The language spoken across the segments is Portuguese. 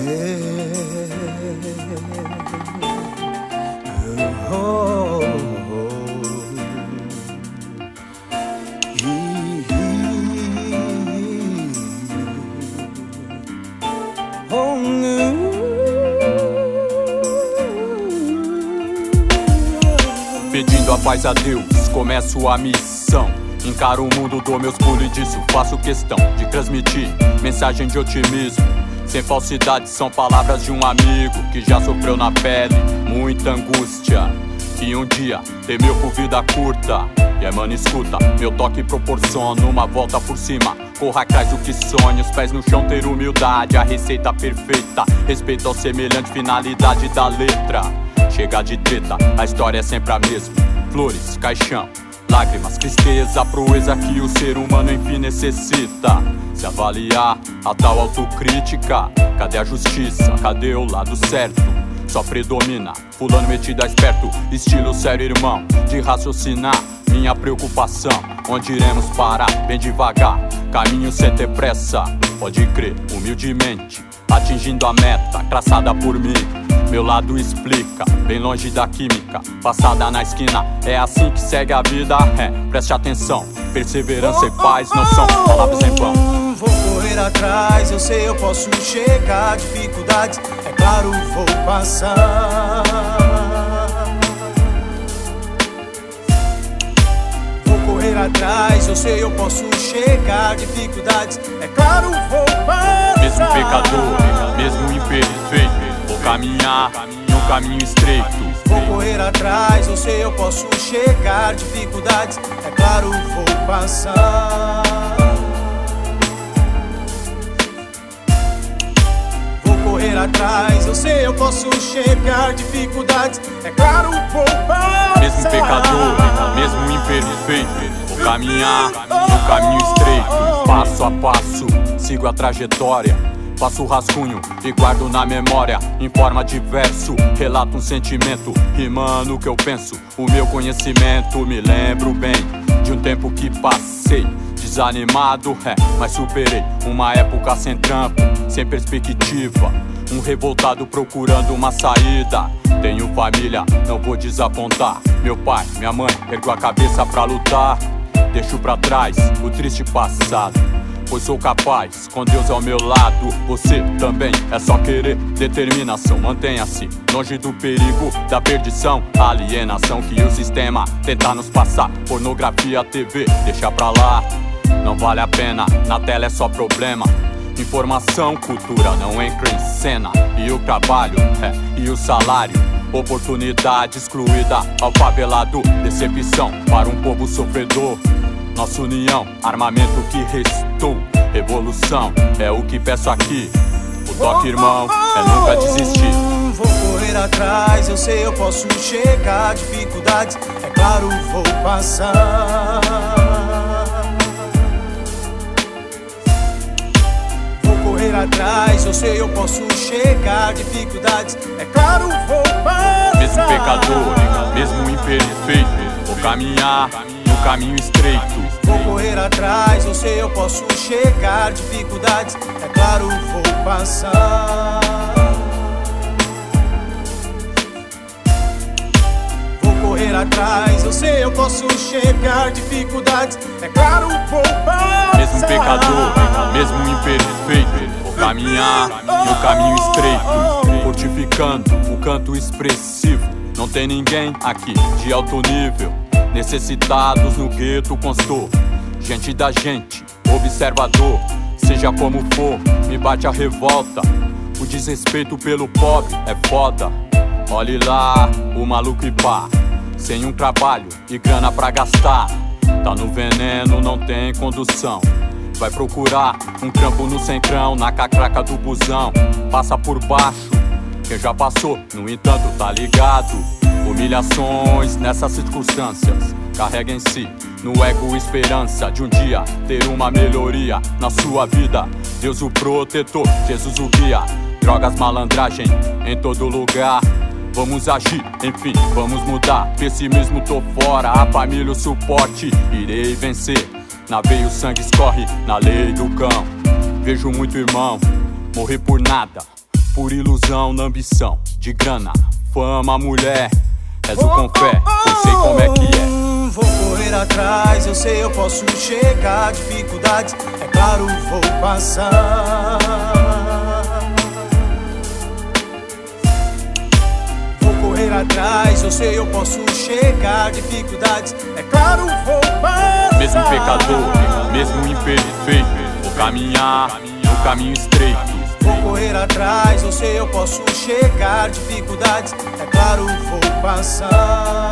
Pedindo a paz a Deus, começo a missão. Encaro o mundo, dou meus pulos e disso faço questão de transmitir mensagem de otimismo. Sem falsidade, são palavras de um amigo que já sofreu na pele muita angústia, que um dia temeu por vida curta. E mano, escuta, meu toque proporciona uma volta por cima. Corra atrás do que sonha, os pés no chão, ter humildade, a receita perfeita. Respeito ao semelhante, finalidade da letra. Chega de treta, a história é sempre a mesma. Flores, caixão, lágrimas, tristeza, proeza que o ser humano enfim necessita. Se avaliar a tal autocrítica, cadê a justiça? Cadê o lado certo? Só predomina, fulano metido a esperto. Estilo sério, irmão, de raciocinar. Minha preocupação, onde iremos parar? Bem devagar, caminho sem ter pressa. Pode crer, humildemente, atingindo a meta traçada por mim. Meu lado explica, bem longe da química. Passada na esquina, é assim que segue a vida. Preste atenção, perseverança e paz não são palavras em vão. Vou correr atrás, eu sei eu posso chegar. Dificuldades, é claro, vou passar. Vou correr atrás, eu sei eu posso chegar. Dificuldades, é claro, vou passar. Mesmo pecador, mesmo imperfeito, vou caminhar no caminho estreito. Vou correr atrás, eu sei eu posso chegar. Dificuldades, é claro, vou passar. Vou correr atrás, eu sei eu posso chegar. Dificuldades, é claro, vou passar. Mesmo pecador, mesmo imperfeito, vou caminhar no caminho estreito. Passo a passo, sigo a trajetória. Faço o rascunho e guardo na memória. Em forma de verso, relato um sentimento, rimando o que eu penso. O meu conhecimento, me lembro bem de um tempo que passei desanimado, mas superei. Uma época sem trampo, sem perspectiva. Um revoltado procurando uma saída. Tenho família, não vou desapontar. Meu pai, minha mãe, ergo a cabeça pra lutar. Deixo pra trás o triste passado, pois sou capaz, com Deus ao meu lado. Você também, é só querer, determinação. Mantenha-se longe do perigo, da perdição, alienação que o sistema tenta nos passar. Pornografia, TV, deixa pra lá, não vale a pena, na tela é só problema. Informação, cultura não entra em cena. E o trabalho, e o salário, oportunidade excluída ao favelado. Decepção para um povo sofredor. Nossa união, armamento que restou. Revolução é o que peço aqui. O toque, irmão, é nunca desistir. Vou correr atrás, eu sei eu posso chegar. Dificuldades, é claro, vou passar. Vou correr atrás, eu sei eu posso chegar. Dificuldades, é claro, vou passar. Mesmo pecador, mesmo imperfeito, vou caminhar no caminho estreito. Vou correr atrás, eu sei eu posso chegar. Dificuldades, é claro, vou passar. Vou correr atrás, eu sei eu posso chegar. Dificuldades, é claro, vou passar. Mesmo pecador, mesmo imperfeito, vou caminhar no caminho estreito. Fortificando o canto expressivo. Não tem ninguém aqui de alto nível. Necessitados no gueto constou. Gente da gente, observador. Seja como for, me bate a revolta. O desrespeito pelo pobre é foda. Olhe lá, o maluco e pá, sem um trabalho e grana pra gastar. Tá no veneno, não tem condução. Vai procurar um trampo no centrão, na catraca do busão. Passa por baixo, quem já passou, no entanto tá ligado. Humilhações nessas circunstâncias. Carrega em si, no ego, esperança de um dia ter uma melhoria na sua vida. Deus o protetor, Jesus o guia. Drogas, malandragem em todo lugar. Vamos agir, enfim, vamos mudar. Pessimismo, tô fora, a família, o suporte. Irei vencer, na veia o sangue escorre, na lei do cão. Vejo muito irmão morrer por nada, por ilusão na ambição de grana, fama, mulher. És o confé, eu sei como é que é. Vou correr atrás, eu sei eu posso chegar. Dificuldades, é claro, vou passar. Vou correr atrás, eu sei eu posso chegar. Dificuldades, é claro, vou passar. Mesmo pecador, mesmo imperfeito, vou caminhar no caminho estreito. Vou correr atrás, eu sei eu posso chegar. Dificuldades, é claro, vou passar.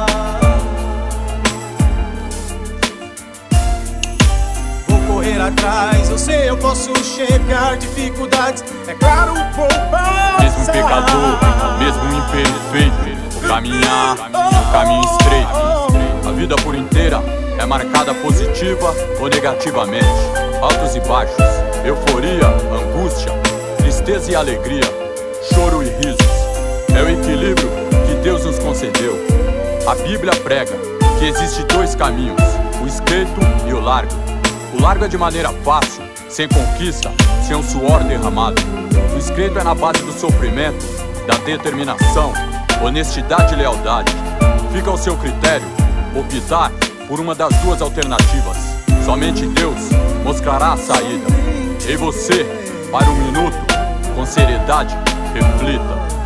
Vou correr atrás, eu sei eu posso chegar. Dificuldades, é claro, vou passar. Mesmo pecador, mesmo imperfeito, vou caminhar no caminho estreito. A vida por inteira é marcada positiva ou negativamente, altos e baixos, euforia, angústia, tristeza e alegria, choro e risos. É o equilíbrio que Deus nos concedeu. A Bíblia prega que existe dois caminhos, o estreito e o largo. O largo é de maneira fácil, sem conquista, sem um suor derramado. O estreito é na base do sofrimento, da determinação, honestidade e lealdade. Fica ao seu critério optar por uma das duas alternativas. Somente Deus mostrará a saída. E você, para um minuto, com seriedade, reflita.